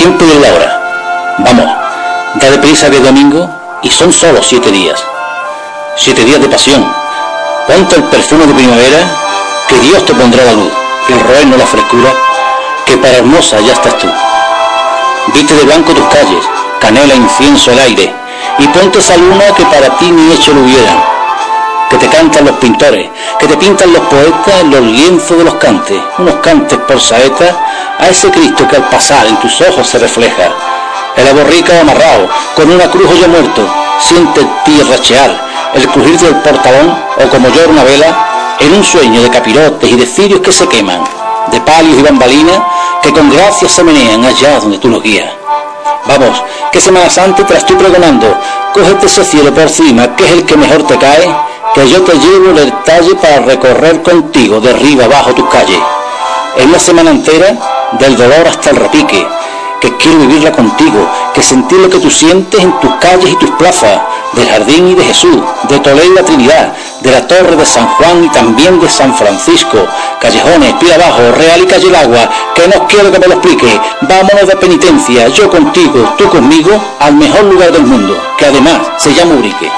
tiempo y en la hora. Vamos, da deprisa que es domingo y son solo 7 días. 7 días de pasión. Ponte el perfume de primavera, que Dios te pondrá la luz, el roerno la frescura, que para hermosa ya estás tú. Viste de blanco tus calles, canela, incienso, el aire, y ponte esa luna que para ti ni hecho lo hubieran. Que te cantan los pintores, que te pintan los poetas en los lienzos de los cantes, unos cantes por saeta, a ese Cristo que al pasar en tus ojos se refleja. El aborrica amarrado, con una cruz ya muerto, siente el pie rachear, el crujir del portalón, o como llora una vela, en un sueño de capirotes y de cirios que se queman, de palios y bambalinas que con gracia se menean allá donde tú los guías. Vamos, que Semana Santa te la estoy pregonando, cógete ese cielo por cima, que es el que mejor te cae, que yo te llevo el talle para recorrer contigo de arriba abajo tus calles. Es una semana entera, del dolor hasta el repique, que quiero vivirla contigo, que sentir lo que tú sientes en tus calles y tus plazas, del Jardín y de Jesús, de Toledo y la Trinidad, de la Torre de San Juan y también de San Francisco, callejones, pie abajo, Real y Calle el Agua, que no quiero que me lo explique, vámonos de penitencia, yo contigo, tú conmigo, al mejor lugar del mundo, que además se llama Urique.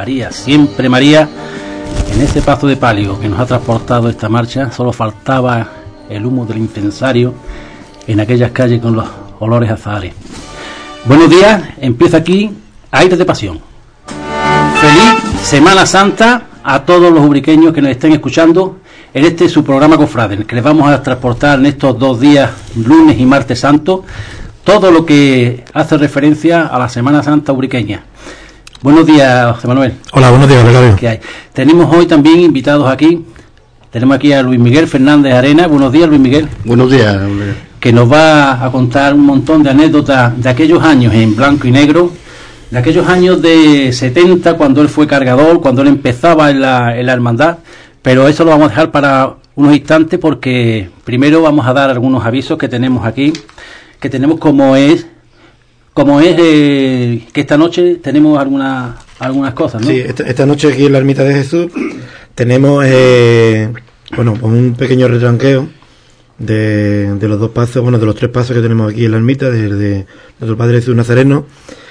María, siempre María, en ese paso de palio que nos ha transportado esta marcha. Solo faltaba el humo del incensario en aquellas calles con los olores azahares. Buenos días, empieza aquí Aires de Pasión. Feliz Semana Santa a todos los ubriqueños que nos estén escuchando en este su programa Cofrade, en el que les vamos a transportar en estos 2 días, lunes y martes santo, todo lo que hace referencia a la Semana Santa ubriqueña. Buenos días, José Manuel. Hola, buenos días, Olegario. ¿Qué hay? Tenemos hoy también invitados aquí. Tenemos aquí a Luis Miguel Fernández Arena. Buenos días, Luis Miguel. Buenos días, Olegario. Que nos va a contar un montón de anécdotas de aquellos años en blanco y negro, de aquellos años de 70, cuando él fue cargador, cuando él empezaba en la hermandad. Pero eso lo vamos a dejar para unos instantes, porque primero vamos a dar algunos avisos que tenemos aquí, que tenemos como es que esta noche tenemos algunas cosas, ¿no? Sí, esta noche aquí en la Ermita de Jesús tenemos un pequeño retranqueo de los 2 pasos, de los 3 pasos que tenemos aquí en la ermita, de nuestro Padre Jesús Nazareno,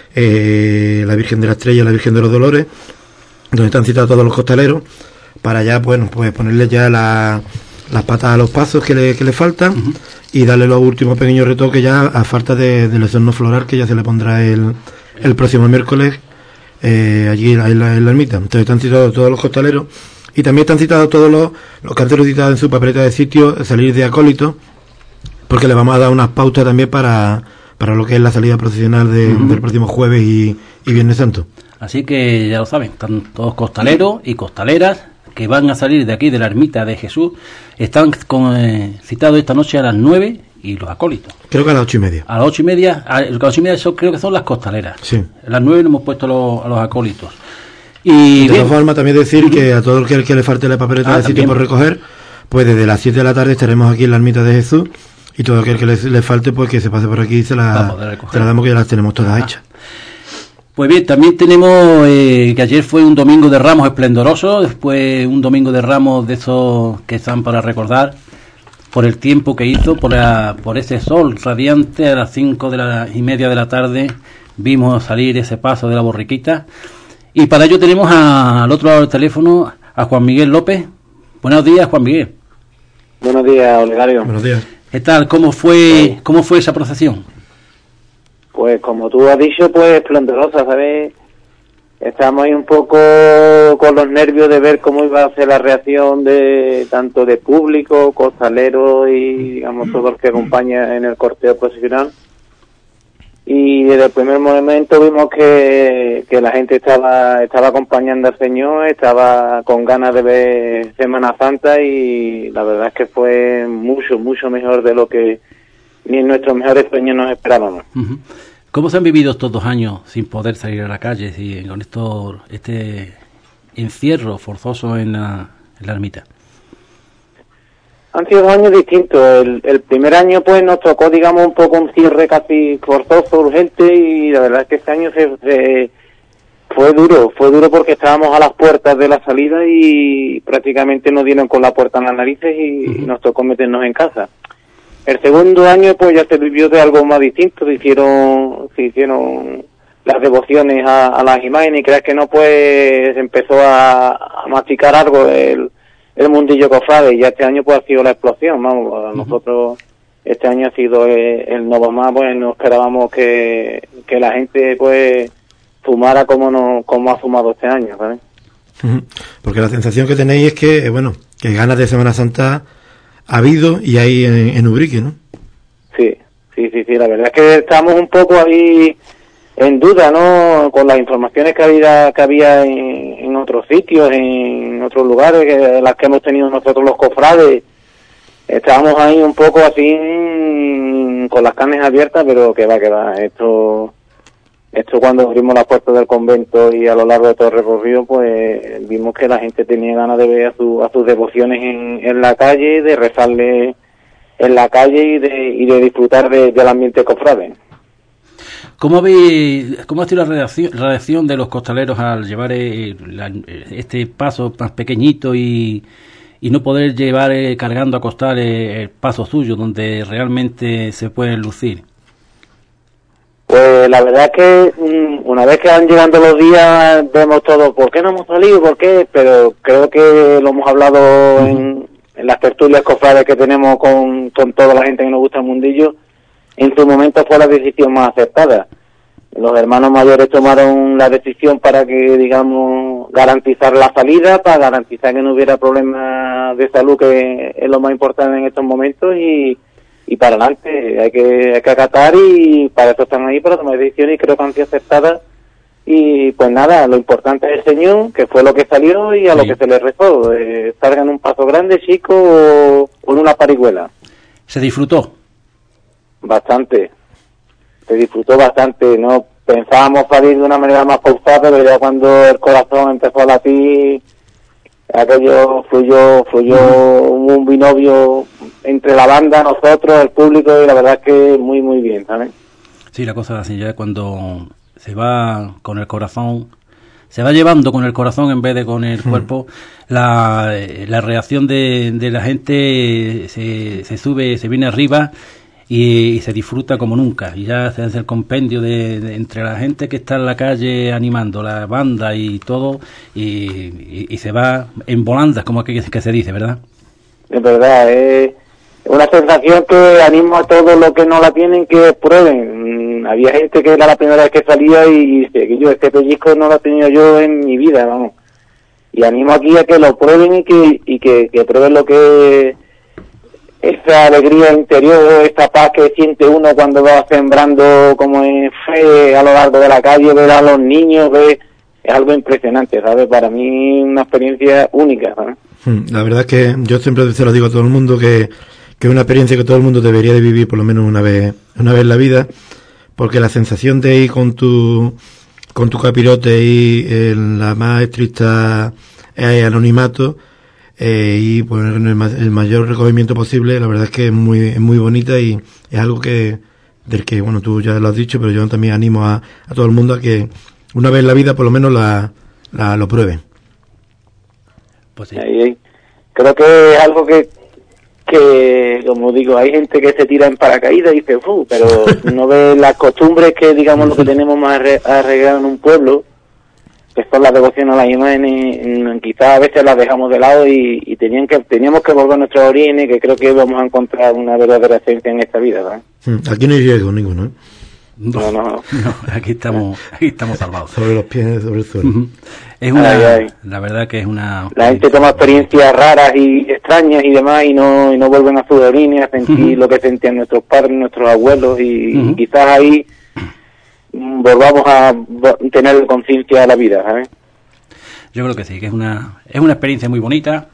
la Virgen de la Estrella y la Virgen de los Dolores, donde están citados todos los costaleros, para ya, pues ponerle ya las patas a los pasos que le faltan, uh-huh, y darle los últimos pequeños retoques ya a falta del esorno floral que ya se le pondrá el próximo miércoles allí en la ermita. Entonces están citados todos los costaleros y también están citados todos los carteros citados en su papeleta de sitio, salir de acólito, porque le vamos a dar unas pautas también para lo que es la salida procesional uh-huh, del próximo jueves y Viernes Santo. Así que ya lo saben, están todos costaleros y costaleras que van a salir de aquí de la Ermita de Jesús. Están citados esta noche a las 9 y los acólitos. Creo que a las 8:30. A las 8:30, a las 8:30 eso creo que son las costaleras. Sí. A las 9 hemos puesto a los acólitos. Y de todas formas también decir que a todo el que le falte la papeleta de sitio por recoger, pues desde las 7 de la tarde estaremos aquí en la Ermita de Jesús, y todo aquel que le falte, pues que se pase por aquí y se la damos, que ya las tenemos todas hechas. Pues bien, también tenemos que ayer fue un domingo de Ramos esplendoroso, después un domingo de Ramos de esos que están para recordar, por el tiempo que hizo, por ese sol radiante. A las 5:30 de la tarde vimos salir ese paso de la borriquita, y para ello tenemos al otro lado del teléfono a Juan Miguel López. Buenos días, Juan Miguel. Buenos días, Olegario. Buenos días. ¿Qué tal? ¿Cómo fue esa procesión? Pues como tú has dicho, pues esplendorosa, ¿sabes? Estamos ahí un poco con los nervios de ver cómo iba a ser la reacción de tanto de público, costaleros y, digamos, todo el que acompaña en el corteo procesional. Y desde el primer momento vimos que la gente estaba acompañando al Señor, estaba con ganas de ver Semana Santa, y la verdad es que fue mucho, mucho mejor de lo que ni en nuestros mejores sueños nos esperábamos. Uh-huh. ¿Cómo se han vivido estos 2 años sin poder salir a la calle, con este encierro forzoso en la ermita? Han sido 2 años distintos. El primer año pues nos tocó, digamos, un poco un cierre casi forzoso, urgente, y la verdad es que este año fue duro porque estábamos a las puertas de la salida y prácticamente nos dieron con la puerta en las narices y uh-huh, nos tocó meternos en casa. El segundo año pues ya se vivió de algo más distinto, se hicieron las devociones a las imágenes, y creas que no, pues empezó a masticar algo el mundillo cofrade, y ya este año pues ha sido la explosión. Vamos, para nosotros este año ha sido el no más, pues no esperábamos que la gente pues fumara como ha fumado este año, ¿sabes? Porque la sensación que tenéis es que ganas de Semana Santa ha habido y hay en Ubrique, ¿no? Sí, la verdad es que estamos un poco ahí en duda, ¿no? Con las informaciones que había en otros sitios, en otros lugares, las que hemos tenido nosotros los cofrades, estábamos ahí un poco así con las carnes abiertas, pero que va, esto cuando abrimos las puertas del convento y a lo largo de todo el recorrido, pues vimos que la gente tenía ganas de ver a sus devociones en la calle, de rezarle en la calle y de disfrutar del ambiente cofrade. ¿Cómo ha sido la reacción de los costaleros al llevar este paso más pequeñito y no poder llevar cargando a costal el paso suyo, donde realmente se puede lucir? Pues la verdad es que una vez que van llegando los días vemos todo, ¿por qué no hemos salido? ¿Por qué? Pero creo que lo hemos hablado en las tertulias cofrades que tenemos con toda la gente que nos gusta el mundillo. En su momento fue la decisión más acertada. Los hermanos mayores tomaron la decisión para que, digamos, garantizar la salida, para garantizar que no hubiera problemas de salud, que es lo más importante en estos momentos, y para adelante. Hay que acatar, y para eso están ahí, para tomar decisiones, y creo que han sido aceptadas. Y pues nada, lo importante es el Señor, que fue lo que salió y a lo que se le rezó. Salgan un paso grande, chico, o en una parihuela. ¿Se disfrutó? Bastante. Se disfrutó bastante. No pensábamos salir de una manera más pausada, pero ya cuando el corazón empezó a latir, aquello fluyó un binomio entre la banda, nosotros, el público, y la verdad es que muy, muy bien, ¿sabes? Sí, la cosa es así, ya cuando se va con el corazón, se va llevando con el corazón en vez de con el cuerpo, la reacción de la gente se sube, se viene arriba, y se disfruta como nunca, y ya se hace el compendio de entre la gente que está en la calle animando, la banda y todo, y se va en volandas, como que se dice, ¿verdad? Es verdad, es una sensación que animo a todos los que no la tienen que prueben. Había gente que era la primera vez que salía y dice que yo este pellizco no lo he tenido yo en mi vida, vamos. Y animo aquí a que lo prueben y que prueben lo que esa alegría interior, esta paz que siente uno cuando va sembrando como en fe a lo largo de la calle, ver a los niños, es algo impresionante, ¿sabes? Para mí una experiencia única, ¿sabes? La verdad es que yo siempre se lo digo a todo el mundo que es una experiencia que todo el mundo debería de vivir por lo menos una vez en la vida, porque la sensación de ir con tu capirote y en la más estricta anonimato, y poner el mayor recogimiento posible, la verdad es que es muy bonita, y es algo del que bueno, tú ya lo has dicho, pero yo también animo a todo el mundo a que una vez en la vida por lo menos lo pruebe. Pues sí. Creo que es algo que como digo, hay gente que se tira en paracaídas y dice, pero no ve las costumbres que, digamos, lo que tenemos más arraigado en un pueblo, que son las devociones a las imágenes. Quizás a veces las dejamos de lado y teníamos que volver a nuestros orígenes, que creo que vamos a encontrar una verdadera esencia en esta vida, ¿verdad? Aquí no hay riesgo ninguno, ¿eh? No, aquí estamos salvados. Sobre los pies, sobre el suelo. Es la verdad que es una... La gente toma experiencias raras y extrañas y demás, y no vuelven a sus orígenes, a sentir lo que sentían nuestros padres, nuestros abuelos, y quizás ahí volvamos a tener conciencia de la vida, ¿sabes? Yo creo que sí, que es una experiencia muy bonita,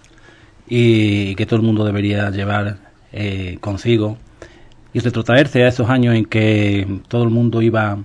y que todo el mundo debería llevar consigo, y retrotraerse a esos años en que todo el mundo iba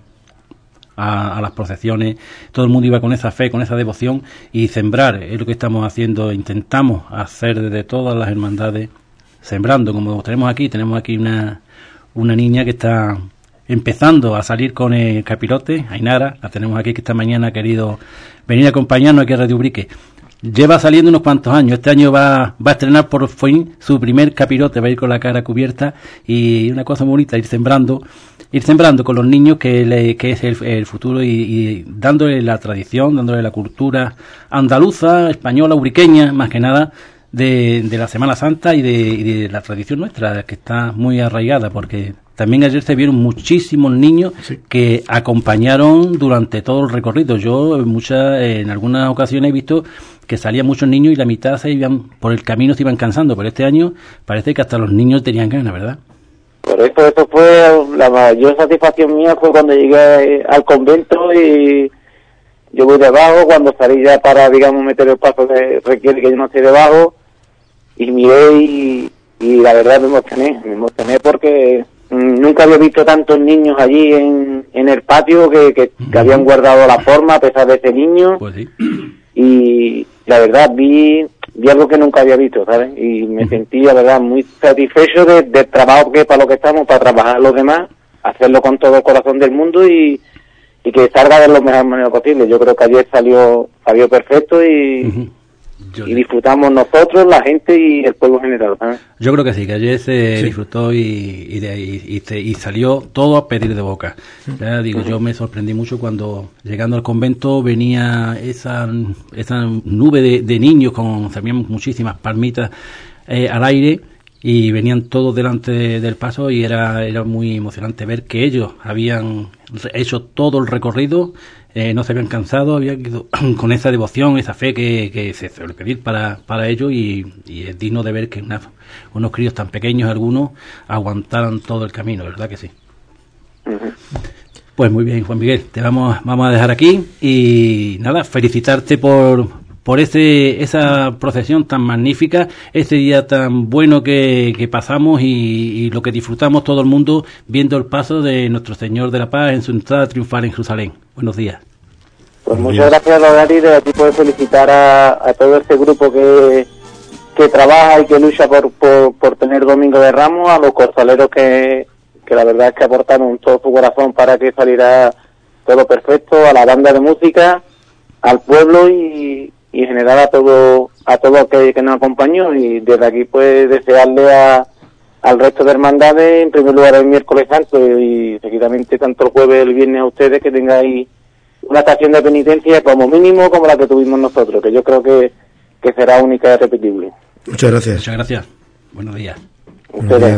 a las procesiones, todo el mundo iba con esa fe, con esa devoción, y sembrar. Es lo que estamos haciendo, intentamos hacer desde todas las hermandades, sembrando, como tenemos aquí una niña que está empezando a salir con el capirote, Ainara, la tenemos aquí, que esta mañana ha querido venir a acompañarnos aquí a Radio Ubrique. Lleva saliendo unos cuantos años. Este año va a estrenar por fin su primer capirote, va a ir con la cara cubierta, y una cosa muy bonita, ir sembrando con los niños, que es el futuro, y dándole la tradición, dándole la cultura andaluza, española, ubriqueña, más que nada, de la Semana Santa y de la tradición nuestra, que está muy arraigada, porque también ayer se vieron muchísimos niños que acompañaron durante todo el recorrido. Yo en algunas ocasiones he visto que salían muchos niños y la mitad se iban por el camino, se iban cansando, pero este año parece que hasta los niños tenían ganas, ¿verdad? Por eso fue la mayor satisfacción mía, fue cuando llegué al convento, y yo voy debajo, cuando salí ya para, digamos, meter el paso que requiere que yo no esté debajo, y miré y la verdad me emocioné porque nunca había visto tantos niños allí en el patio que habían guardado la forma a pesar de ese niño. Pues sí. Y la verdad vi algo que nunca había visto, ¿sabes? Y me sentí, la verdad, muy satisfecho del trabajo que para lo que estamos, para trabajar a los demás, hacerlo con todo el corazón del mundo, y que salga de la mejor manera posible. Yo creo que ayer salió perfecto, y y disfrutamos nosotros, la gente y el pueblo general, ¿sabes? Yo creo que sí, que ayer se disfrutó y salió todo a pedir de boca. Ya digo, yo me sorprendí mucho cuando llegando al convento venía esa nube de niños con también muchísimas palmitas al aire, y venían todos delante del paso, y era muy emocionante ver que ellos habían hecho todo el recorrido. No se habían cansado, habían ido con esa devoción, esa fe que se suele pedir para ellos, y es digno de ver que unos críos tan pequeños, algunos, aguantaran todo el camino, ¿verdad que sí? Pues muy bien, Juan Miguel, te vamos a dejar aquí, y nada, felicitarte por esa procesión tan magnífica, este día tan bueno que pasamos y lo que disfrutamos todo el mundo viendo el paso de nuestro Señor de la Paz en su entrada triunfal en Jerusalén. Buenos días. Pues muchas gracias, Lorari, de aquí puedo felicitar a todo este grupo que trabaja y que lucha por tener Domingo de Ramos, a los costaleros que la verdad es que aportaron todo su corazón para que saliera todo perfecto, a la banda de música, al pueblo y en general a todo aquel que nos acompañó, y desde aquí pues desearle al resto de hermandades, en primer lugar el miércoles santo y seguidamente tanto el jueves el viernes a ustedes, que tengáis una estación de penitencia como mínimo como la que tuvimos nosotros, que yo creo que será única y irrepetible. Muchas gracias. Muchas gracias. Buenos días. Ustedes.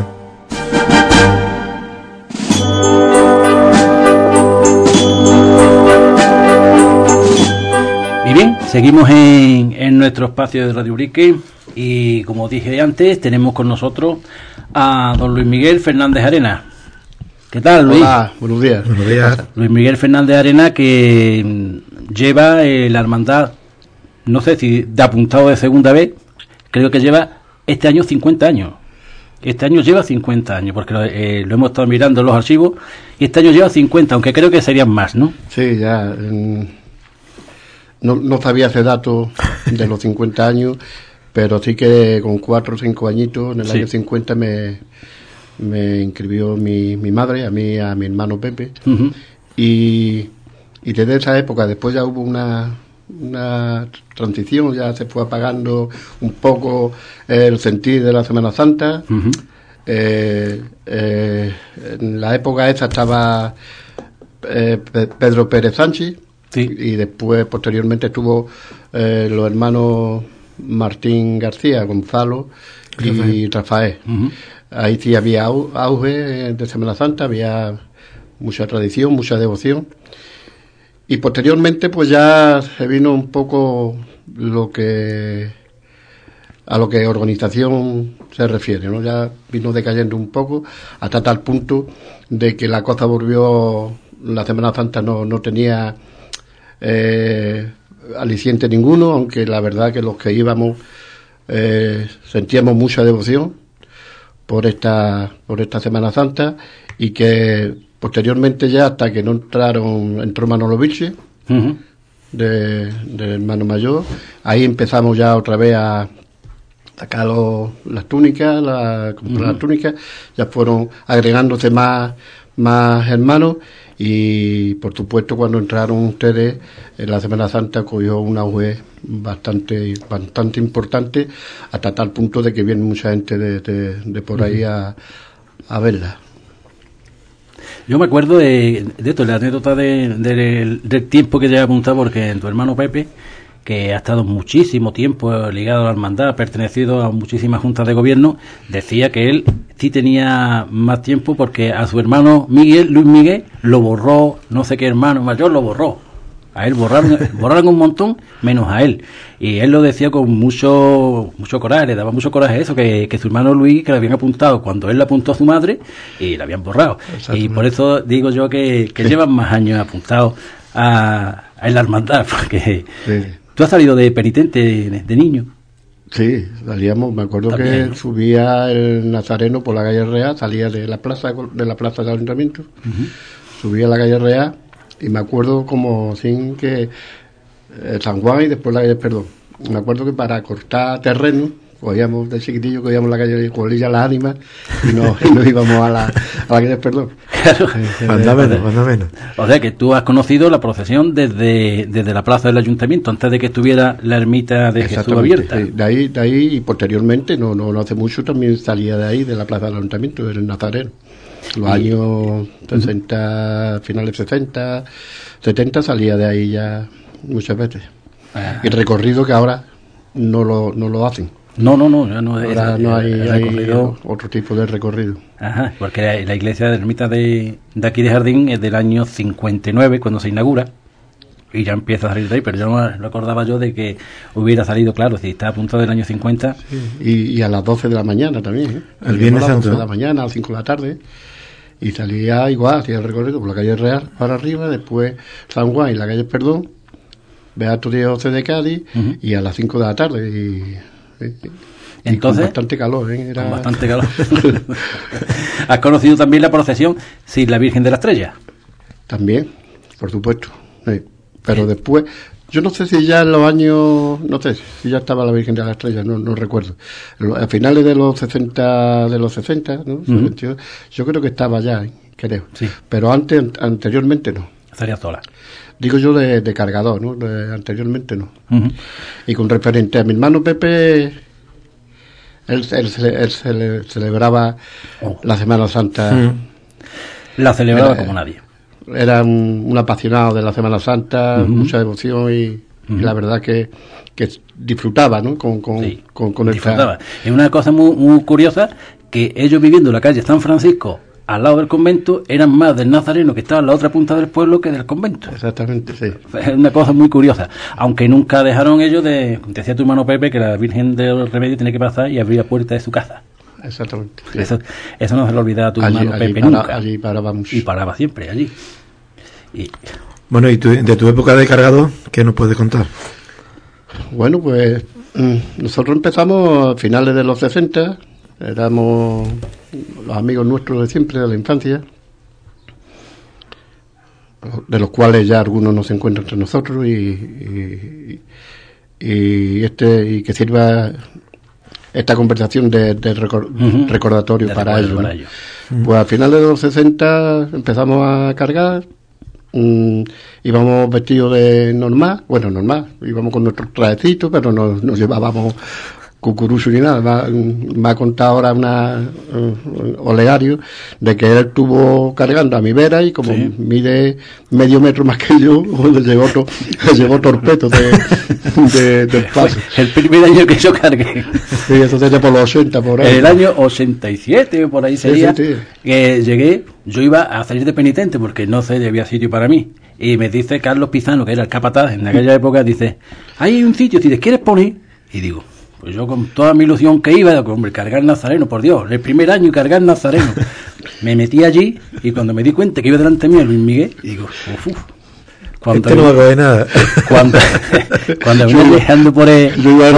Y bien, seguimos en nuestro espacio de Radio Urique, y como dije antes, tenemos con nosotros a don Luis Miguel Fernández Arenas. ¿Qué tal, Luis? Hola, buenos días. Buenos días. Luis Miguel Fernández Arenas, que lleva la hermandad, no sé si de apuntado de segunda vez, creo que lleva este año 50 años. Este año lleva 50 años, porque lo hemos estado mirando en los archivos, y este año lleva 50, aunque creo que serían más, ¿no? Sí, ya. No sabía ese dato de los 50 años, pero sí que con 4 o 5 añitos, en el año 50 me inscribió mi madre, a mí y a mi hermano Pepe, y desde esa época, después ya hubo una transición, ya se fue apagando un poco el sentir de la Semana Santa. En la época esa estaba Pedro Pérez Sánchez, y después posteriormente estuvo los hermanos Martín García, Gonzalo y Rafael. Ahí sí había auge de Semana Santa, había mucha tradición, mucha devoción. Y posteriormente pues ya se vino un poco a lo que organización se refiere, ¿no? Ya vino decayendo un poco, hasta tal punto de que la cosa volvió, la Semana Santa no tenía aliciente ninguno, aunque la verdad que los que íbamos sentíamos mucha devoción por esta Semana Santa, y que posteriormente ya, hasta que no entró Manolo Vilche, de hermano mayor, ahí empezamos ya otra vez a sacar las túnicas, las túnicas, ya fueron agregándose más hermanos, y por supuesto cuando entraron ustedes en la Semana Santa cogió una auge bastante importante, hasta tal punto de que viene mucha gente de por ahí a verla. Yo me acuerdo de esto, la anécdota del tiempo que lleva apuntado, porque tu hermano Pepe, que ha estado muchísimo tiempo ligado a la hermandad, ha pertenecido a muchísimas juntas de gobierno, decía que él sí tenía más tiempo porque a su hermano Luis Miguel, lo borró, no sé qué hermano mayor lo borró. A él borraron un montón, menos a él. Y él lo decía con mucho coraje, le daba mucho coraje eso, que su hermano Luis, que le habían apuntado cuando él le apuntó a su madre, y le habían borrado. Y por eso digo yo que llevan más años apuntados en la hermandad, porque tú has salido de penitente de niño. Sí, salíamos, me acuerdo también, que subía el Nazareno por la calle Real, salía de la plaza del Ayuntamiento, subía a la calle Real, y me acuerdo como sin que San Juan y después la calle Perdón, me acuerdo que para cortar terreno cogíamos de chiquitillo, cogíamos la calle de Colilla las ánimas y nos íbamos a la calle del Perdón. Claro. Manda menos. O sea que tú has conocido la procesión desde la plaza del ayuntamiento, antes de que estuviera la ermita de Jesús abierta. Sí. De ahí y posteriormente, no hace mucho, también salía de ahí, de la plaza del ayuntamiento, del Nazareno. Los años 60, finales 60, 70 salía de ahí ya muchas veces. Ajá. Y el recorrido que ahora no lo hacen. No, Ahora no hay recorrido. otro tipo de recorrido. Ajá, porque la iglesia de ermita de aquí de Jardín es del año 59 cuando se inaugura y ya empieza a salir de ahí, pero yo no recordaba yo de que hubiera salido, claro, si está a punto del año 50. Sí. Y a las 12 de la mañana también, ¿eh? El Viernes a las 12 Santo, de la mañana, a las 5 de la tarde, y salía igual, hacía el recorrido por la calle Real para arriba, después San Juan y la calle Perdón, Beato Dios de Cádiz, y a las 5 de la tarde, y Entonces, con bastante calor, ¿eh? Con bastante calor. ¿Has conocido también la procesión sin la Virgen de la Estrella? También, por supuesto. Sí. Pero después, yo no sé si ya en los años, no sé si ya estaba la Virgen de la Estrella, no recuerdo. A finales de los 60, ¿no? 72, yo creo que estaba ya, creo. Sí. Pero anteriormente no. Estaría sola. Digo yo de cargador, ¿no? Anteriormente no. Y con referente a mi hermano Pepe, él celebraba la Semana Santa. La celebraba como nadie. Era un apasionado de la Semana Santa, mucha devoción y la verdad que disfrutaba, ¿no? Con disfrutaba. Es una cosa muy curiosa que ellos viviendo en la calle San Francisco al lado del convento eran más del Nazareno que estaba en la otra punta del pueblo que del convento. Exactamente, sí. Es una cosa muy curiosa, aunque nunca dejaron ellos decía tu hermano Pepe que la Virgen del Remedio tiene que pasar y abrir la puerta de su casa. Exactamente. Sí. Eso no se lo olvidaba a tu hermano Pepe nunca. Allí parábamos. Y paraba siempre allí. Bueno, y de tu época de cargador, ¿qué nos puedes contar? Bueno, pues nosotros empezamos a finales de los 60, éramos los amigos nuestros de siempre, de la infancia, de los cuales ya algunos no se encuentran entre nosotros y que sirva esta conversación de recordatorio para ellos. Pues a finales de los 60 empezamos a cargar, íbamos vestidos de normal, íbamos con nuestros trajecitos, pero no llevábamos cucurucho ni nada. Me ha contado ahora un oleario de que él estuvo cargando a mi vera y como mide medio metro más que yo, le llevó torpeto del paso. El primer año que yo cargué. Sí, eso sería por los 80, por ahí. El año 87, por ahí sería, que llegué, yo iba a salir de penitente porque no sé, había sitio para mí. Y me dice Carlos Pizano, que era el capataz en aquella época, dice, hay un sitio, si te quieres poner. Y digo, pues yo con toda mi ilusión que iba, hombre, cargar Nazareno, por Dios, el primer año cargar Nazareno. Me metí allí y cuando me di cuenta que iba delante mío Luis Miguel, y digo, Cuando no me coge nada. Cuando venía viajando por el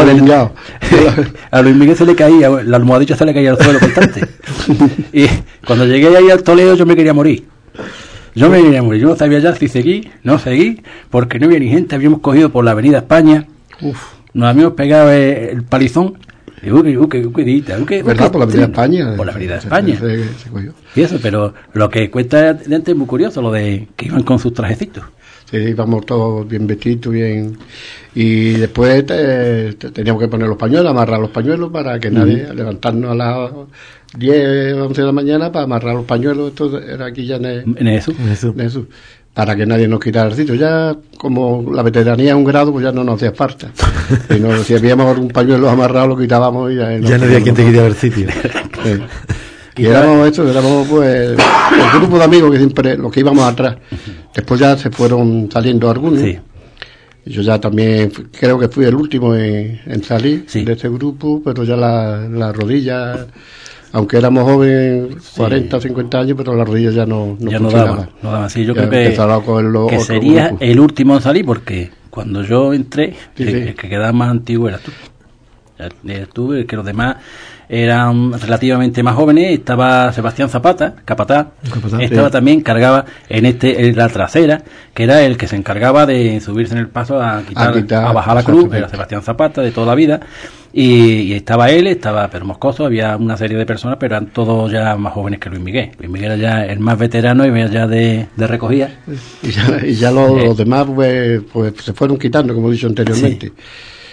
a Luis Miguel se le caía, la almohadilla se le caía al suelo constante. Y cuando llegué ahí al Toledo yo me quería morir. Yo no sabía ya si no seguí, porque no había ni gente, habíamos cogido por la avenida España. Nos habíamos pegado el palizón. ¿Verdad? Por la avenida España. Por la avenida España. Se cogió. Y eso, pero lo que cuenta de antes es muy curioso, lo de que iban con sus trajecitos. Sí, íbamos todos bien vestidos, bien. Y después teníamos que poner los pañuelos, amarrar los pañuelos para que nadie, levantarnos a las 10, 11 de la mañana para amarrar los pañuelos. Esto era aquí ya en eso. Para que nadie nos quitara el sitio. Ya, como la veteranía es un grado, pues ya no nos hacía falta. Si habíamos un pañuelo amarrado, lo quitábamos y ya no había quien te quitara el sitio. Sí. Y éramos pues el grupo de amigos que siempre, los que íbamos atrás. Después ya se fueron saliendo algunos. Sí. Yo ya también creo que fui el último en salir de ese grupo, pero ya la rodilla, aunque éramos jóvenes, 40 o 50 años, pero las rodillas ya no daban. Sí, yo creo que sería el último en salir, porque cuando yo entré, el que quedaba más antiguo era tú. Estuve, que los demás eran relativamente más jóvenes. Estaba Sebastián Zapata, capataz, estaba también, cargaba en la trasera, que era el que se encargaba de subirse en el paso a bajar la cruz. Era Sebastián Zapata de toda la vida, y estaba él, estaba Pedro Moscoso, había una serie de personas, pero eran todos ya más jóvenes que Luis Miguel. Luis Miguel era ya el más veterano y ya de recogida. Y ya los demás pues se fueron quitando, como he dicho anteriormente. Sí.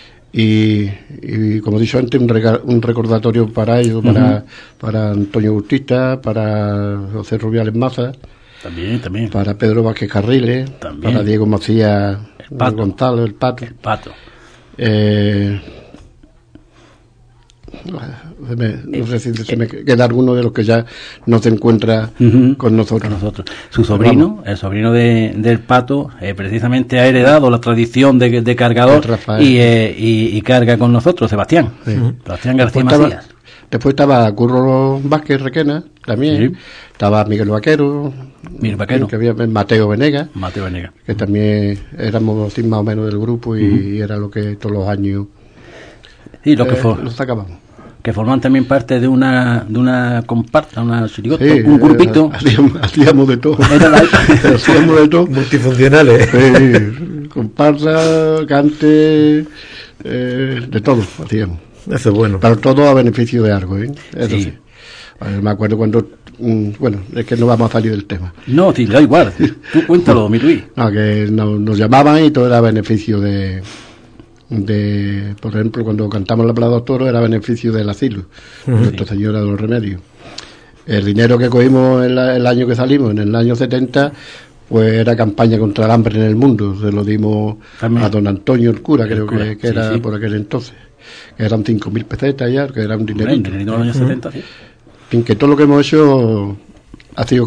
Y como he dicho antes, un recordatorio para ellos, para Antonio Bautista, para José Rubiales Maza, también para Pedro Vázquez Carriles, para Diego Macías Gonzalo, el Pato. No sé si se me queda alguno de los que ya no se encuentra con nosotros. Su sobrino, el sobrino del Pato, precisamente ha heredado la tradición de cargador y carga con nosotros, Sebastián. Sí. Sebastián García Macías. Después estaba Curro Vázquez Requena, también. Sí. Estaba Miguel Vaquero. Que había Mateo Venegas. Que también éramos más o menos del grupo y era lo que todos los años lo sacábamos. Que forman también parte de una comparsa, una chirigota, un grupito. Hacíamos de todo. Hacíamos de todo. Multifuncionales. Comparsa, cante, de todo hacíamos. Eso es bueno. Pero todo a beneficio de algo, ¿eh? Eso sí. Me acuerdo cuando... bueno, es que no vamos a salir del tema. No, sí, da igual. Tú cuéntalo, mi Luis. No, que nos llamaban y todo era a beneficio de por ejemplo, cuando cantamos la Plaza de Toro era beneficio del asilo, Nuestra Señora de los Remedios. El dinero que cogimos el año que salimos, en el año 70, pues era campaña contra el hambre en el mundo. Se lo dimos a don Antonio el cura, creo que era por aquel entonces. Que eran 5.000 pesetas ya, que era un dinerito. En los años 70, sí. En que todo lo que hemos hecho ha sido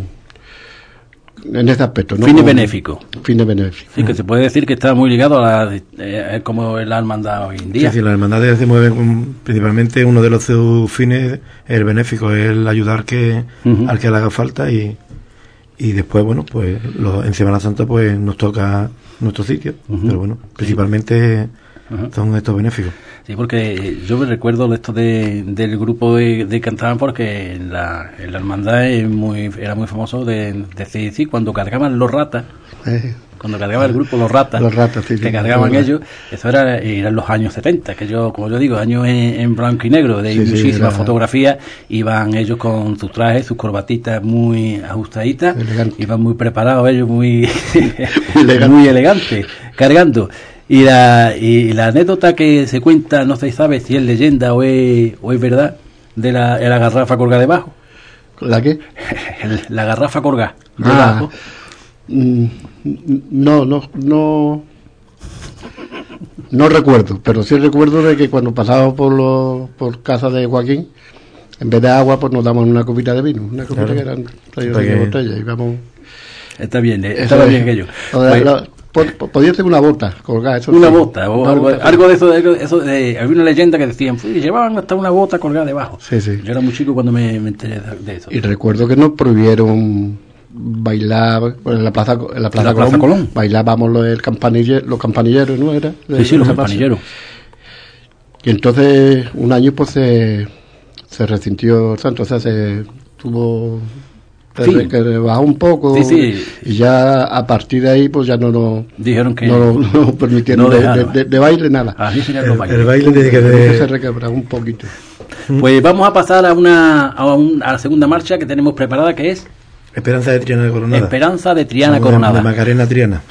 en este aspecto, ¿no? Fines benéficos. Sí, que se puede decir que está muy ligado a como la hermandad hoy en día. Sí, la hermandad se mueve principalmente, uno de los sus fines es el benéfico, es el ayudar al que le haga falta y después, bueno, pues en Semana Santa pues nos toca nuestro sitio, pero bueno, principalmente son estos benéficos. Sí, porque yo me recuerdo de esto del grupo de cantaban, porque en la hermandad era muy famoso de decir cuando cargaban los ratas, cuando cargaba el grupo los ratas que cargaban ellos, eso eran los años 70, que como yo digo, años en blanco y negro, de muchísimas fotografías, iban ellos con sus trajes, sus corbatitas muy ajustaditas, iban muy preparados ellos, muy elegantes, cargando. Y la anécdota que se cuenta, no se sabe si es leyenda o es verdad, de la garrafa colgada debajo. ¿La qué? La garrafa colgada debajo. No recuerdo, pero sí recuerdo de que cuando pasábamos por casa de Joaquín, en vez de agua, pues nos damos una copita de vino, una copita que eran de botella, y vamos. Estaba bien aquello. Podía ser una bota colgada, eso una sí. Bota o algo de eso, había una leyenda que decían, llevaban hasta una bota colgada debajo. Sí. Yo era muy chico cuando me enteré de eso. Y recuerdo que nos prohibieron bailar en la plaza Colón. Bailábamos los campanilleros, ¿no era? Sí, los campanilleros. Y entonces un año pues se resintió el santo, o sea, se tuvo que bajó un poco, y ya a partir de ahí pues ya no nos dijeron que no permitieron de baile nada. Así serían los bailes. El baile tiene que se requebró un poquito. Pues vamos a pasar a la segunda marcha que tenemos preparada, que es Esperanza de Triana Coronada. Esperanza de Triana Coronada. De Macarena Triana.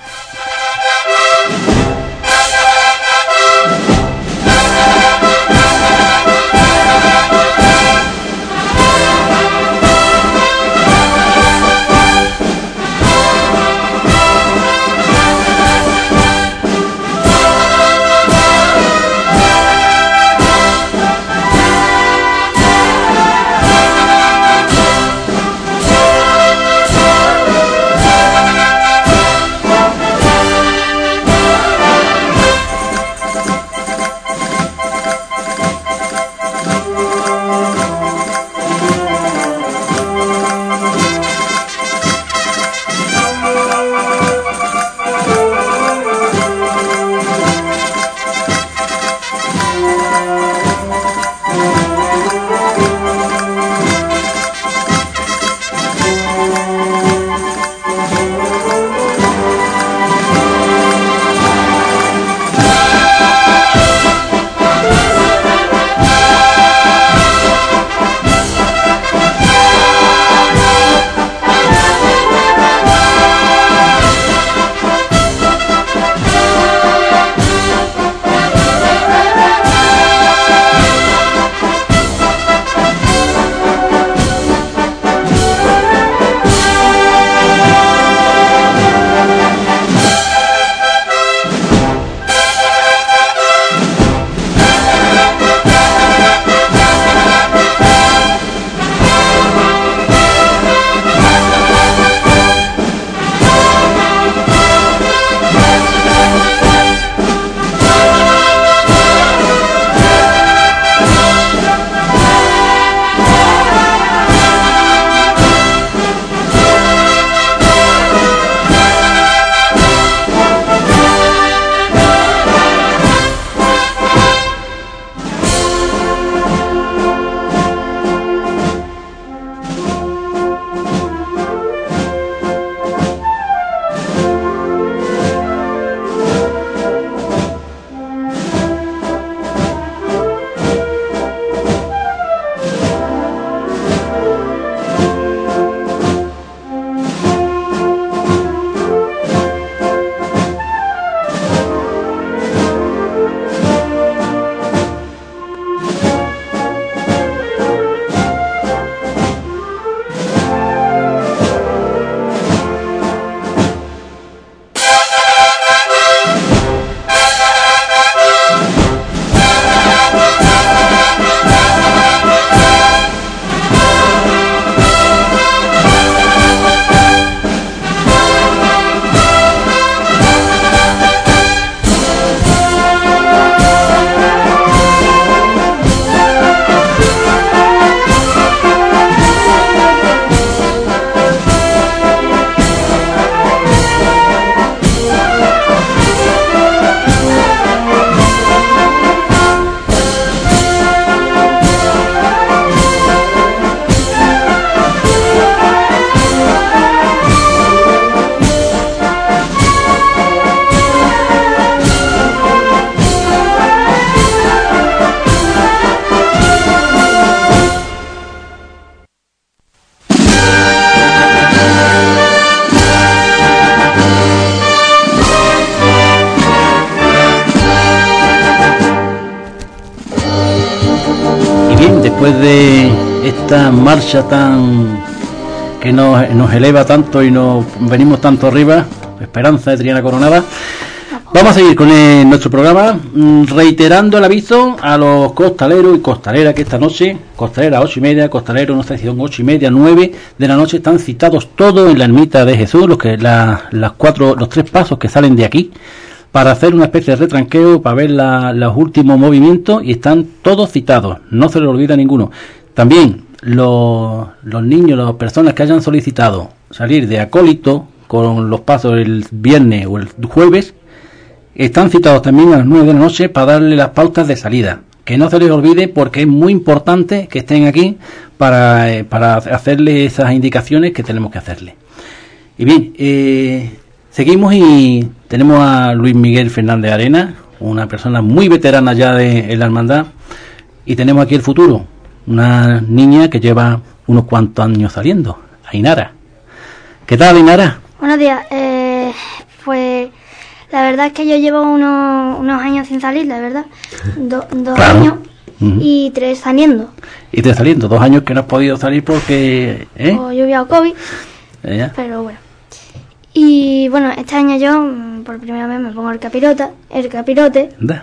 bien, después de esta marcha tan que nos eleva tanto y nos venimos tanto arriba, Esperanza de Triana Coronada, vamos a seguir con nuestro programa, reiterando el aviso a los costaleros y costaleras que esta noche, costalera 8:30, costalero nuestra edición 8:30, 9 de la noche, están citados todos en la ermita de Jesús, los 3 pasos que salen de aquí, para hacer una especie de retranqueo, para ver los últimos movimientos, y están todos citados, no se les olvida ninguno. También los niños, las personas que hayan solicitado salir de acólito con los pasos el viernes o el jueves, están citados también a las 9 de la noche para darle las pautas de salida. Que no se les olvide, porque es muy importante que estén aquí para hacerle esas indicaciones que tenemos que hacerle. Y bien, seguimos y tenemos a Luis Miguel Fernández Arenas, una persona muy veterana ya en la hermandad, y tenemos aquí el futuro, una niña que lleva unos cuantos años saliendo, Ainara. ¿Qué tal, Ainara? Buenos días. Pues la verdad es que yo llevo unos años sin salir, la verdad. Dos Claro. años y 3 saliendo. Y te saliendo, 2 años que no has podido salir porque... O lluvia o COVID, Ya. pero bueno. Y bueno, este año yo por primera vez me pongo el capirote. Anda.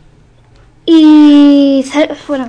Y bueno,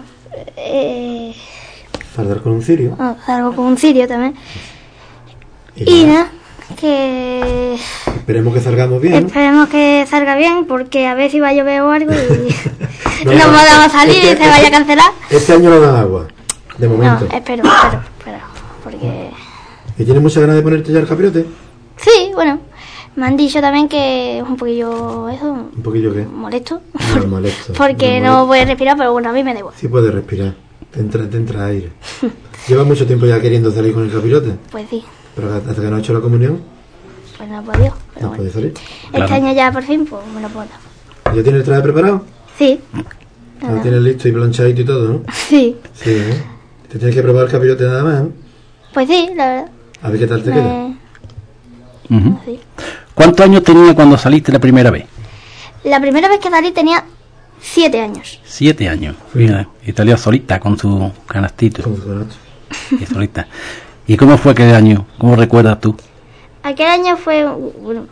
Saldar con un cirio. salgo con un cirio también. Y nada, que Esperemos que salgamos bien, ¿no? esperemos que salga bien, porque a ver si va a llover o algo y No, no no, podamos salir y se vaya a cancelar. Este año no dan agua, de momento. No, espero, porque... ¿Y tienes muchas ganas de ponerte ya el capirote? Sí, bueno, me han dicho también que es un poquillo eso, ¿Un poquillo qué? molesto, No, molesto. porque no voy a respirar, pero bueno, a mí me da igual. Sí puedes respirar, te entra aire. ¿Llevas mucho tiempo ya queriendo salir con el capirote? Pues sí, Pero hasta que no has hecho la comunión, pues no he podido, pero no bueno. puedes salir. Claro. Este año ya por fin, pues me lo puedo dar. ¿Ya tienes el traje preparado? Sí, Lo tienes listo y planchadito y todo, ¿no? sí, Sí, ¿eh? Te tienes que probar el capirote nada más, ¿eh? pues sí, la verdad. A ver qué tal te queda. Ujú. Sí. ¿Cuántos años tenía cuando saliste la primera vez? La primera vez que salí tenía 7 años. 7 años. Mira, y salía solita con su canastito. Con su canasto. Y solita. ¿Y cómo fue aquel año? ¿Cómo recuerdas tú? Aquel año fue, bueno,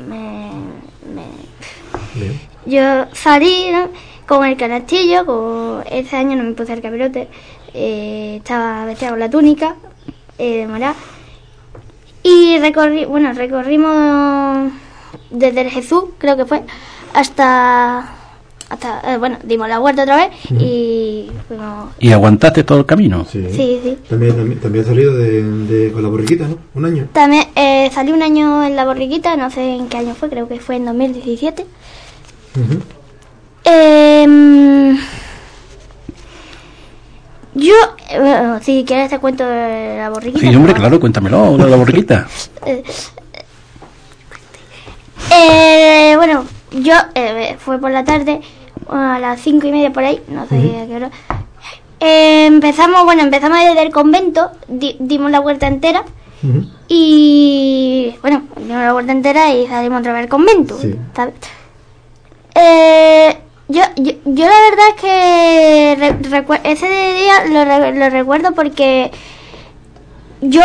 Bien. yo salí, ¿no?, con el canastillo, ese año no me puse el capirote, estaba vestida con la túnica de morada, y recorrimos desde el Jesús, creo que fue, hasta bueno, dimos la vuelta otra vez y fuimos... ¿Y aguantaste todo el camino? Sí. Sí. También has salido con la borriquita, ¿no? Un año. También salí un año en la borriquita, no sé en qué año fue, creo que fue en 2017. Ujú. Yo, si quieres te cuento de la borriquita. Sí, hombre, claro, cuéntamelo, la borriquita. Bueno, yo fue por la tarde, a las 5:30 por ahí, no sé a qué hora. Empezamos desde el convento, dimos la vuelta entera. Ujú. Y bueno, dimos la vuelta entera y salimos otra vez al convento. Sí. ¿Sabes? Yo la verdad es que ese día lo recuerdo porque yo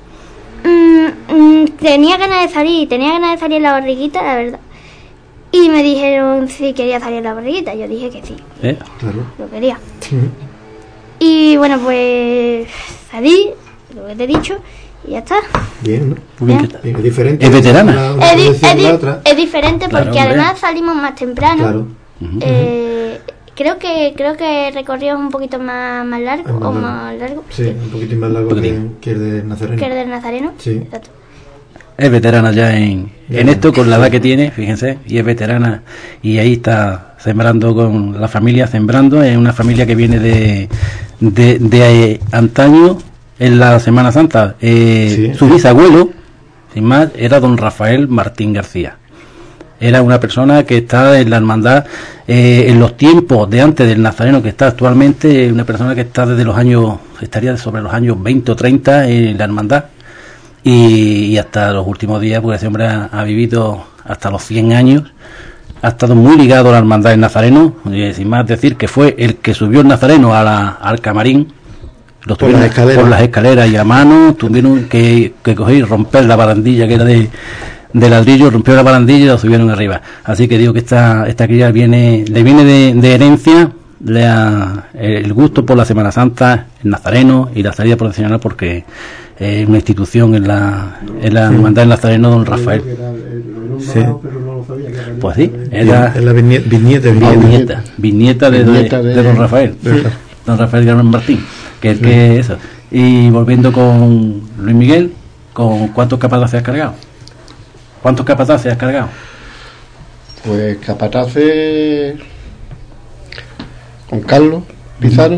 tenía ganas de salir en la borriquita, la verdad. Y me dijeron si quería salir en la borriquita. Yo dije que sí, Claro. lo quería. Ujú. Y bueno, pues salí, lo que te he dicho, y ya está. Bien, ¿no? Muy bien, ¿qué tal? Bien, es diferente. Es veterana. Una posición de la otra. Es diferente Claro, porque hombre. además salimos más temprano. Claro. Creo que el recorrido es un poquito más largo, Es más o largo. más largo, Sí, un poquito más largo que el de Nazareno. que el del Nazareno. Sí. Exacto. Es veterana ya en esto, con la edad que tiene, fíjense, y es veterana, y ahí está sembrando con la familia, sembrando. Es una familia que viene de antaño, en la Semana Santa. Su bisabuelo, sin más, era don Rafael Martín García. Era una persona que está en la hermandad en los tiempos de antes del Nazareno que está actualmente, una persona que está estaría sobre los años 20 o 30 en la hermandad. Y hasta los últimos días, porque ese hombre ha vivido hasta los 100 años ha estado muy ligado a la hermandad del Nazareno, sin más decir que fue el que subió el Nazareno al camarín, por las escaleras y a mano tuvieron que coger y romper la barandilla que era de ladrillo, rompió la barandilla y la subieron arriba. Así que digo que esta cría le viene de herencia el gusto por la Semana Santa, el Nazareno y la salida procesional, porque es una institución en la hermandad del Nazareno don Rafael. Sí. Pues sí, era la viñeta de don Rafael, don Rafael García Martín, que eso. Y volviendo con Luis Miguel, ¿con cuántos capataces has cargado? ¿Cuántos capataces has cargado? Pues capataces con Carlos Pizarro,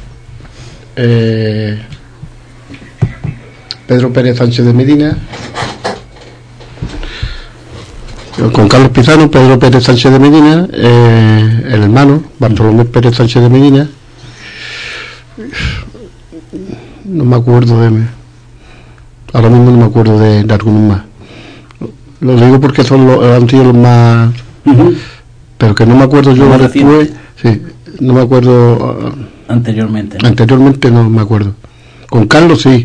Pedro Pérez Sánchez de Medina, con Carlos Pizarro, Pedro Pérez Sánchez de Medina, el hermano Bartolomé Pérez Sánchez de Medina. No me acuerdo ahora mismo no me acuerdo de algunos más. Lo digo porque han sido los más, pero que no me acuerdo yo después. Sí, no me acuerdo anteriormente no me acuerdo. Con Carlos sí,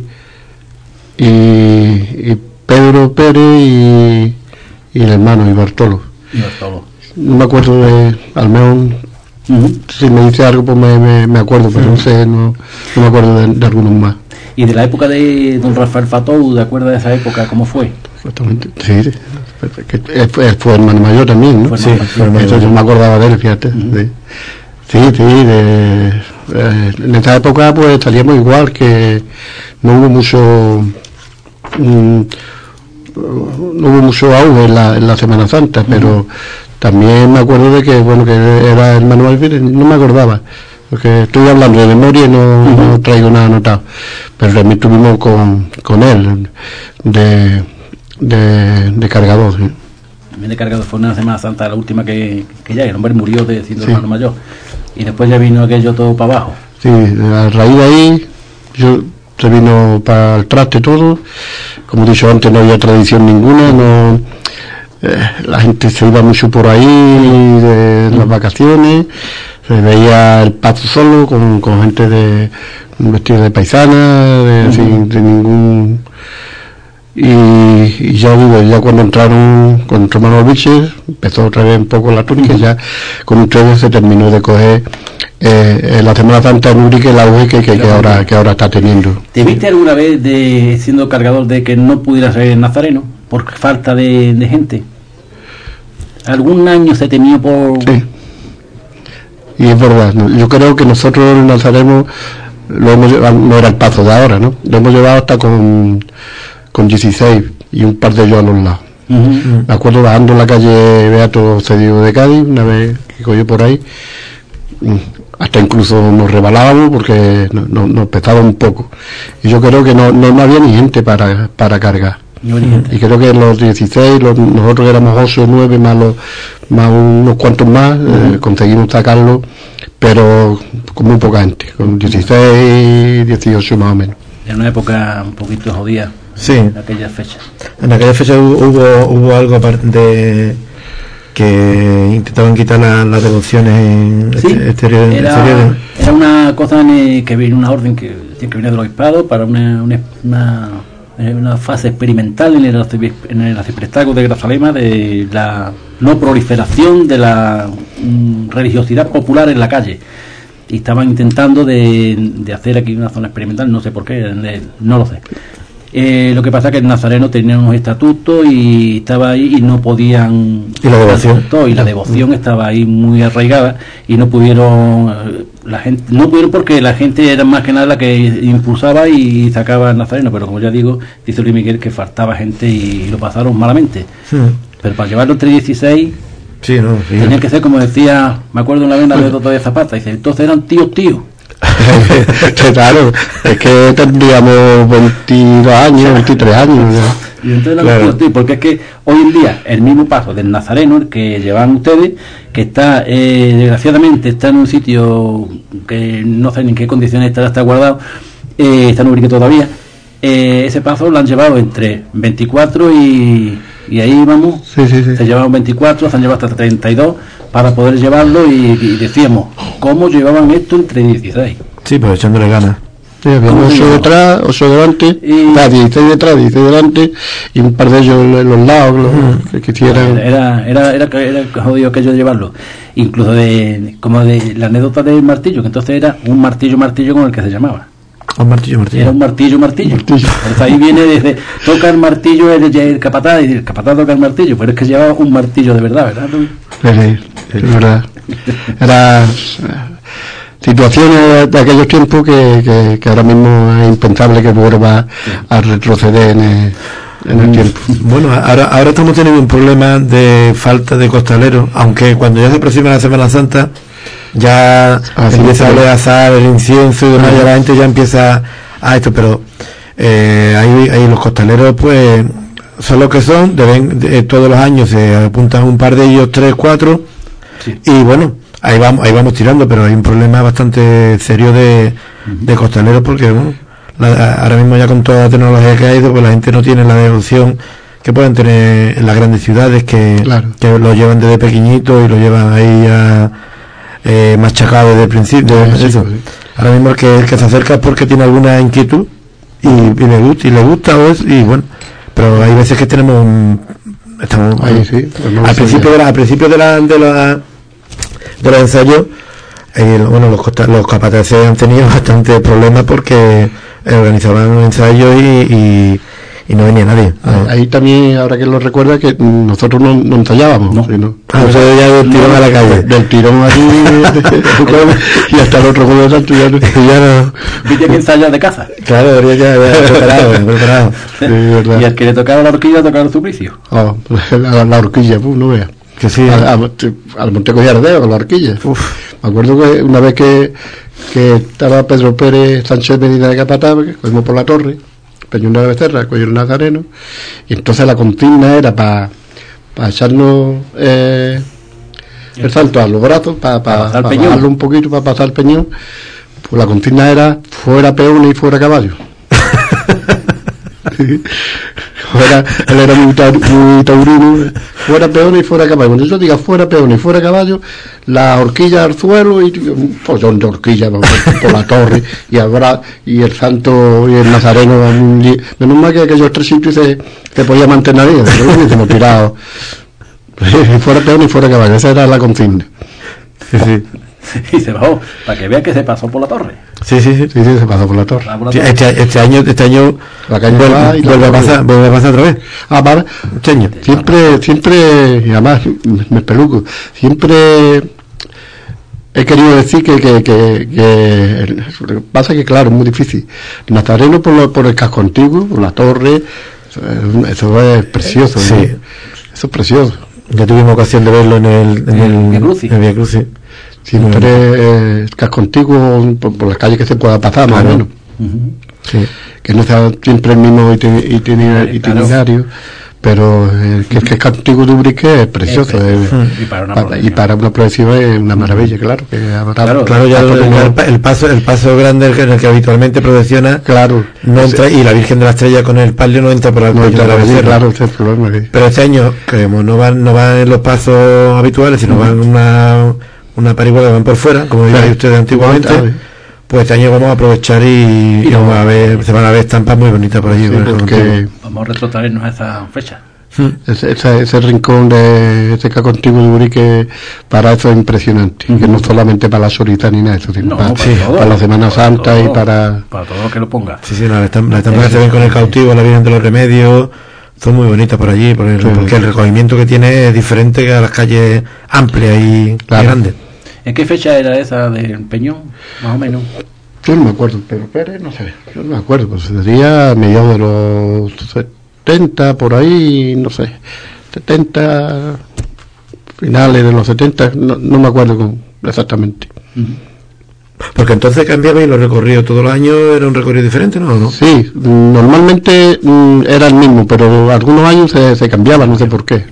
y Pedro Pérez y el hermano y Bartolo. No me acuerdo de Almeón. Si me dice algo pues me acuerdo, pero no sé, no me acuerdo de algunos más. ¿Y de la época de don Rafael Fatou, de acuerdo de esa época, cómo fue? Exactamente, sí, fue hermano mayor también, ¿no? Sí, eso yo me acordaba de él, fíjate. En esa época pues salíamos igual, que no hubo mucho auge en la Semana Santa, pero también me acuerdo de que era hermano Alfred, no me acordaba, porque estoy hablando de memoria y no traigo nada anotado, pero también estuvimos con él de cargador. ¿Sí? También de cargador fue una Semana Santa, la última que ya el hombre murió siendo hermano mayor, y después ya vino aquello todo para abajo. Sí, a raíz de ahí se vino para el traste todo. Como he dicho antes, no había tradición ninguna, la gente se iba mucho por ahí de las vacaciones, se veía el paso solo con gente vestida de paisana, sin ningún. Y ya cuando entraron Manuel Biches, empezó otra vez un poco la túnica, ya con ustedes se terminó de coger la Semana Santa en Urique, el auge que ahora está teniendo. ¿Te viste alguna vez siendo cargador de que no pudiera ser el Nazareno por falta de gente? ¿Algún año se temió por...? Sí, y es verdad, yo creo que nosotros el Nazareno lo hemos llevado, no era el paso de ahora, ¿no? Lo hemos llevado hasta con 16 y un par de ellos a los lados. Me acuerdo bajando en la calle Beato Cedido de Cádiz, una vez que cogió por ahí, hasta incluso nos rebalábamos porque nos pesaba un poco, y yo creo que no había ni gente para cargar. Y creo que los 16, nosotros éramos 8 o 9 más unos cuantos más, conseguimos sacarlo, pero con muy poca gente, con 16, 18 más o menos. En una época un poquito jodida. Sí. En aquella fecha. En aquella fecha hubo algo aparte de que intentaban quitar las devociones exteriores. Era una cosa que vino una orden que venía del obispado para una fase experimental en el arciprestazgo de Grazalema, de la no proliferación de la religiosidad popular en la calle, y estaban intentando de hacer aquí una zona experimental, no sé por qué, no lo sé. Lo que pasa es que el Nazareno tenía unos estatutos y estaba ahí y no podían, y la devoción estaba ahí muy arraigada, y no pudieron porque la gente era más que nada la que impulsaba y sacaba el Nazareno, pero como ya digo, dice Luis Miguel que faltaba gente y lo pasaron malamente. Pero para llevarlo entre 16 tenía que ser, como decía, me acuerdo una vez de Toto de Zapata, dice, entonces eran tíos. Claro, es que tendríamos 22 años, 23 años ya. Y entonces claro. Porque es que hoy en día el mismo paso del Nazareno, el que llevan ustedes, que está desgraciadamente está en un sitio que no sé ni en qué condiciones está guardado, está en Urique todavía, ese paso lo han llevado entre 24 y y ahí íbamos, Sí. se llevaban 24, se han llevado hasta 32 para poder llevarlo y decíamos, ¿cómo llevaban esto entre 16? Sí, pues echándole ganas. Sí, había 8 detrás, 8 delante, 16 detrás, 16 delante, y un par de ellos en los lados, que quisieran. Era jodido aquello de llevarlo. Incluso como de la anécdota del martillo, que entonces era un martillo con el que se llamaba. Un martillo. Era un martillo. Entonces ahí viene desde, toca el martillo el capataz, y el capataz toca el martillo, pero es que llevaba un martillo de verdad, ¿verdad? Sí, es verdad. Era situaciones de aquellos tiempos que ahora mismo es impensable que vuelva a retroceder en el tiempo. Bueno, ahora estamos teniendo un problema de falta de costaleros, aunque cuando ya se aproxima la Semana Santa ya empieza a oler azar, el incienso y demás, ya la gente ya empieza a esto, pero ahí los costaleros pues son lo que son, todos los años se apuntan un par de ellos, 3, 4, sí. Y bueno, ahí vamos tirando, pero hay un problema bastante serio de costaleros, porque bueno, ahora mismo ya con toda la tecnología que ha ido, pues la gente no tiene la devoción que pueden tener en las grandes ciudades, que lo llevan desde pequeñito y lo llevan ahí machacado desde el principio. Eso. Sí. Ahora mismo el que se acerca es porque tiene alguna inquietud y le gusta y bueno, pero hay veces que estamos ahí, sí, al principio de los ensayos, bueno, los capataces han tenido bastante problemas porque organizaban ensayos y no venía nadie. Ahí también, ahora que lo recuerda, que nosotros no ensayábamos, sino nosotros ya del tirón a la calle, del tirón allí y hasta el otro juego de santo ya no. ¿Viste que ensayos de caza? Claro, ya preparado. Sí, verdad. Y al que le tocaba la horquilla, tocaba el suplicio. La horquilla, no veas. Que sí. Al Monteco y Ardeo con la horquilla. Me acuerdo que una vez que estaba Pedro Pérez Sánchez Medina de Capataz, que cogimos por la torre, Peñón de la Becerra, Coller Nazareno, y entonces la consigna era para echarnos el santo a los brazos, para bajarlo un poquito, para pasar el peñón. Pues la consigna era fuera peones y fuera caballo. Él era muy taurino, fuera peón y fuera caballo. Cuando yo diga fuera peón y fuera caballo, la horquilla al suelo y follón de horquilla por la torre y el santo y el nazareno. Menos mal que aquellos 3 sitios se podía mantener ahí, pero lo hubiésemos tirado. Fuera peón y fuera caballo, esa era la consigna. Sí. Y se bajó, para que vea que se pasó por la torre. Sí, se pasó por la torre. Sí, este año vuelve a pasar otra vez. Vale. Este año. Siempre, y además me peluco, siempre he querido decir que pasa que claro, es muy difícil. Nazareno por el casco antiguo, por la torre, eso es precioso. Sí. Eso es precioso. Ya tuvimos ocasión de verlo en el Via Crucis. Siempre el casco antiguo por las calles que se pueda pasar, más o menos. Sí. Que no sea siempre el mismo itinerario, pero que el casco antiguo de Ubrique es precioso. Y para una procesión es una maravilla, claro. Que claro, ya el paso grande en el que habitualmente procesiona, no entra, y la Virgen de la Estrella con el palio no entra por la Peñón de la Becerra. Claro, ese es el problema. Pero este año, como no van en los pasos habituales, sino van una parihuela que van por fuera, como dirían ustedes antiguamente, pues este año vamos a aprovechar y vamos a ver, se van a ver estampas muy bonitas por allí. Porque vamos a retrotraernos a esa fecha. Ese rincón de ese casco antiguo de Ubrique, para eso es impresionante, que no solamente para la solita ni nada, sino para la Semana Santa y para todo lo que lo ponga. Las estampas que se ven con el cautivo, la Virgen de los Remedios, son muy bonitas por allí, porque el recogimiento que tiene es diferente que a las calles amplias y grandes. ¿En qué fecha era esa del Peñón, más o menos? Yo no me acuerdo, pero Pérez, no sé, yo no me acuerdo, pues sería a mediados de los 70, por ahí, no sé, 70, finales de los 70, no me acuerdo exactamente. Porque entonces cambiaba y los recorridos todos los años era un recorrido diferente, ¿no? Sí, normalmente era el mismo, pero algunos años se cambiaba, no sé por qué.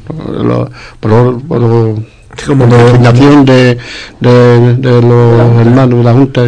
Como la designación de los hermanos de la Junta,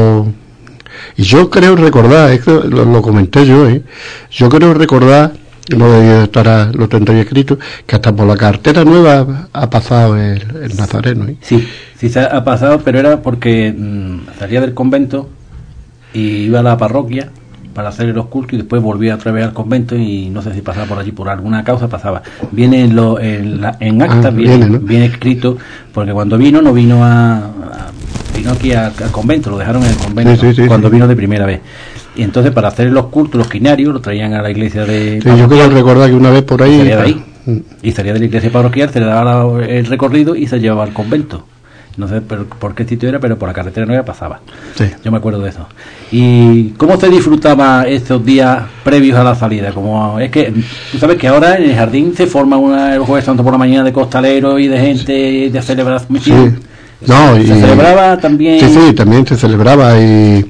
y yo creo recordar, esto lo comenté yo creo recordar lo tendré escrito, que hasta por la cartera nueva ha pasado el nazareno. Sí se ha pasado, pero era porque salía del convento y iba a la parroquia para hacer los cultos y después volvía otra vez al convento y no sé si pasaba por allí, por alguna causa pasaba. Viene en actas, viene escrito, porque cuando vino, no vino vino aquí al convento, lo dejaron en el convento cuando vino de primera vez. Y entonces para hacer los cultos, los quinarios, lo traían a la iglesia de... Sí, yo creo recordar que una vez por ahí... Y salía de la iglesia parroquial, se le daba el recorrido y se llevaba al convento. No sé por qué sitio era, pero por la carretera nueva pasaba. Sí. Yo me acuerdo de eso. ¿Y cómo se disfrutaba estos días previos a la salida? Como es que tú sabes que ahora en el jardín se forma el Jueves Santo por la mañana de costaleros y de gente de celebración. Sí. No, se celebraba también. Sí, también se celebraba y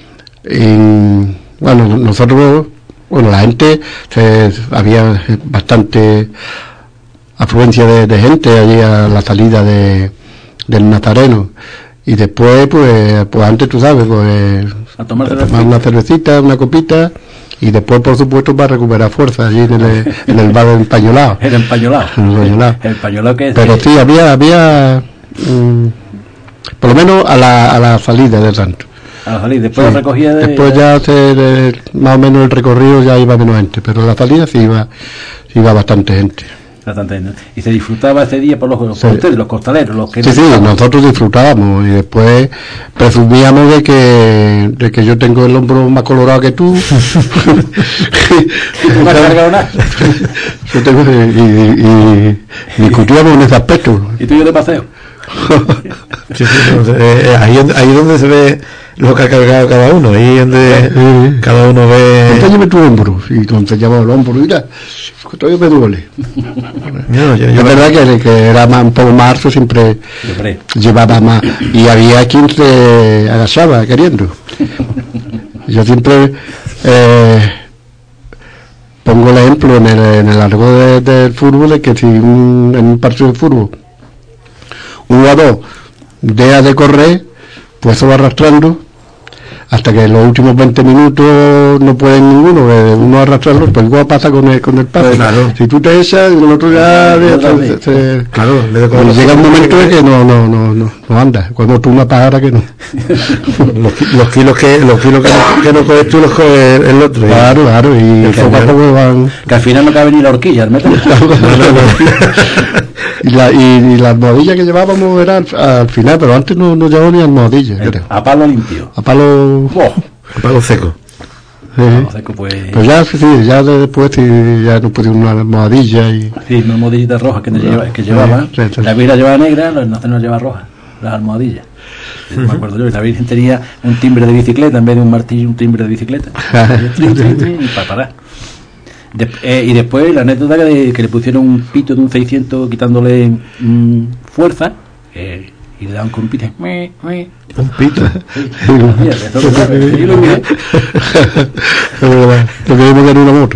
bueno, nosotros, la gente, había bastante afluencia de gente allí a la salida del Nazareno, y después pues antes, tú sabes, a tomar una cervecita, una copita, y después por supuesto para recuperar fuerza allí en el bar del Empañolado. El Empañolado que es... Pero sí, había por lo menos a la salida del santo. A la salida, después la recogida de... Después ya más o menos el recorrido ya iba menos gente, pero a la salida sí iba bastante gente. Y se disfrutaba ese día por ustedes, los costaleros, los que... Sí, nosotros disfrutábamos y después presumíamos de que yo tengo el hombro más colorado que tú. ¿No has cargado nada? Yo tengo, y discutíamos en ese aspecto. ¿Y tú y yo de paseo? Ahí donde se ve lo que ha cargado cada uno, ahí donde cada uno ve... Enséñame tu hombro, y te enseñaba el hombro, mira, todavía me duele. Es verdad que era un poco más alto, siempre llevaba más, y había quien se agachaba queriendo. Yo siempre pongo el ejemplo en el argot del fútbol, de que si en un partido de fútbol un jugador deja de correr, pues se va arrastrando hasta que en los últimos 20 minutos no pueden uno arrastrarlo, pues igual pasa con el paso. Claro. Si tú te echas, el otro ya claro, llega un momento en que no anda, cuando tú una pájara que no. los kilos que no coges tú los coge el otro. Claro, y poco a poco van... Que al final no cabe ni la horquilla, ¿no? Y la almohadilla que llevábamos era al final, pero antes no llevaba ni almohadilla, creo. A palo limpio. A palo seco. Pues ya después ya no podía una almohadilla y... Sí, una almohadillita roja que llevaba. La Virgen llevaba negra, los nazarenos llevaba roja, las almohadillas. Me acuerdo yo, la Virgen tenía un timbre de bicicleta en vez de un martillo, un timbre de bicicleta. Y para parar. Y después la anécdota que le pusieron un pito de un 600 quitándole fuerza, y le daban con un pito. Un pito. Lo que vimos en una moto.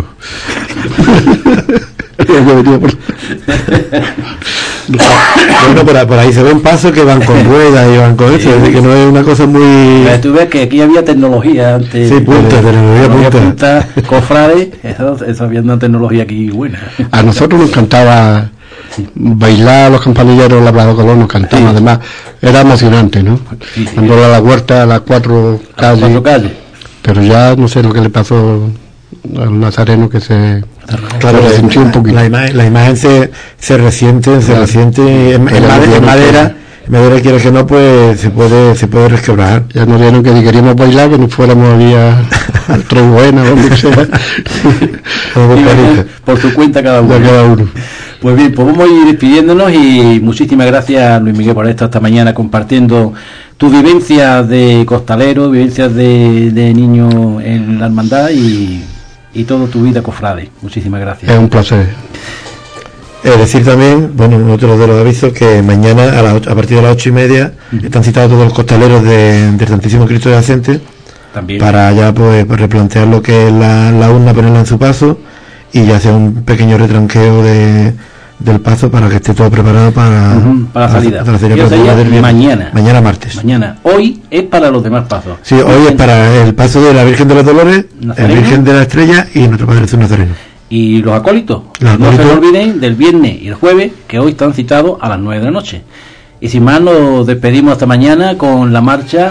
Bueno, por ahí se ven pasos que van con ruedas y van con eso, es decir, que no es una cosa muy... Pero tú ves que aquí había tecnología antes. Sí, tecnología punta. Cofrades, eso había una tecnología aquí buena. A nosotros nos encantaba bailar, los campanilleros, el Labrador Colón nos cantaban, además era emocionante, ¿no? Andando a la huerta, a las 4 calles. Pero ya no sé lo que le pasó al nazareno, que se resintió un poquito. La imagen se resiente en madera, quiere que no, pues se puede resquebrajar. Ya nos dieron que si queríamos bailar, que nos fuéramos había tres buenas, donde sea. Por su cuenta cada uno. Pues bien, pues vamos a ir despidiéndonos, y muchísimas gracias, Luis Miguel, por esto esta mañana compartiendo tus vivencias de costalero, vivencias de niño en la hermandad y toda tu vida cofrade. Muchísimas gracias. Es un placer. Decir también, otro de los avisos, que mañana a partir de las 8:30 están citados todos los costaleros del Santísimo Cristo de Ascensión también, para ya pues replantear lo que es la urna, ponerla en su paso y ya hacer un pequeño retranqueo del paso para que esté todo preparado para la salida. Mañana martes. Hoy es para los demás pasos. Sí, hoy es para el paso de la Virgen de los Dolores, el Virgen de la Estrella y nuestro Padre Jesús Nazareno. Y los acólitos, no se olviden del viernes y el jueves, que hoy están citados a las 9 de la noche. Y sin más, nos despedimos hasta mañana con la marcha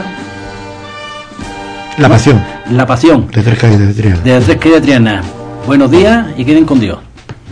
La Pasión. La Pasión. De Tres Calles de Triana. De Tres Calles de Triana. Buenos días y queden con Dios.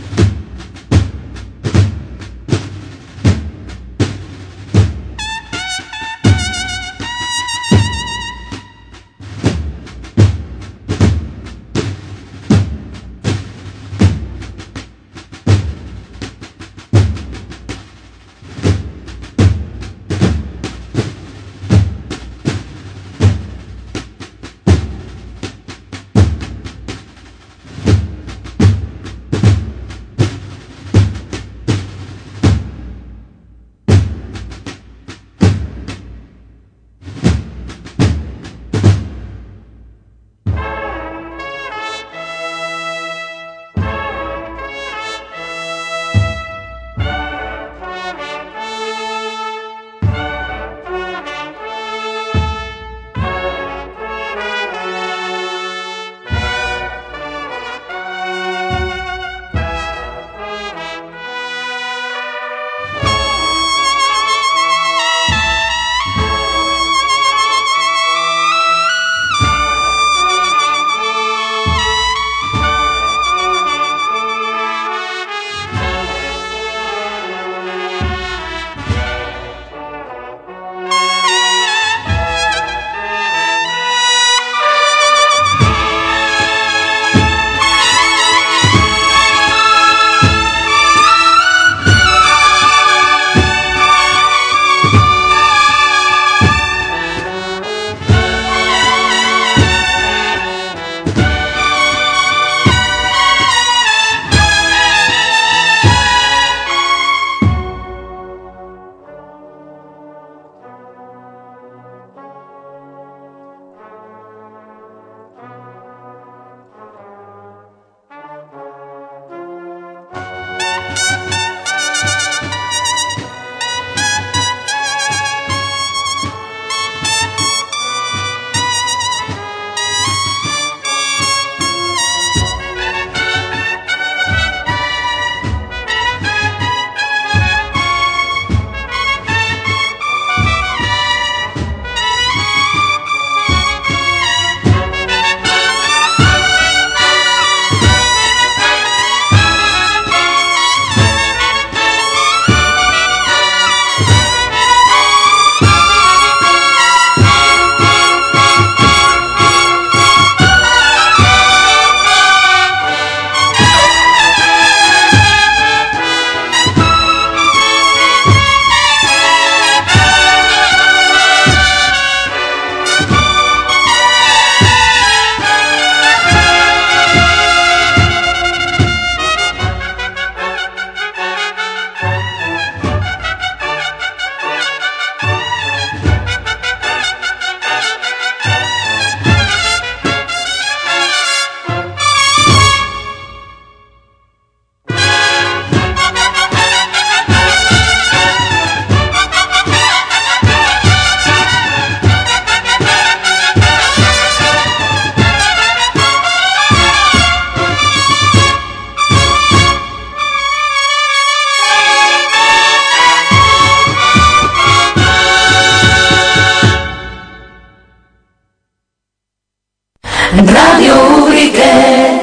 Radio Ubrique,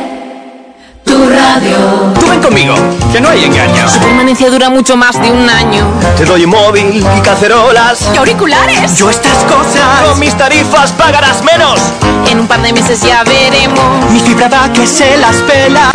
tu radio. Tú ven conmigo, que no hay engaño. Su permanencia dura mucho más de un año. Te doy un móvil y cacerolas. ¿Y auriculares? Yo estas cosas. Con mis tarifas pagarás menos. En un par de meses ya veremos. Mi fibra da que se las pela.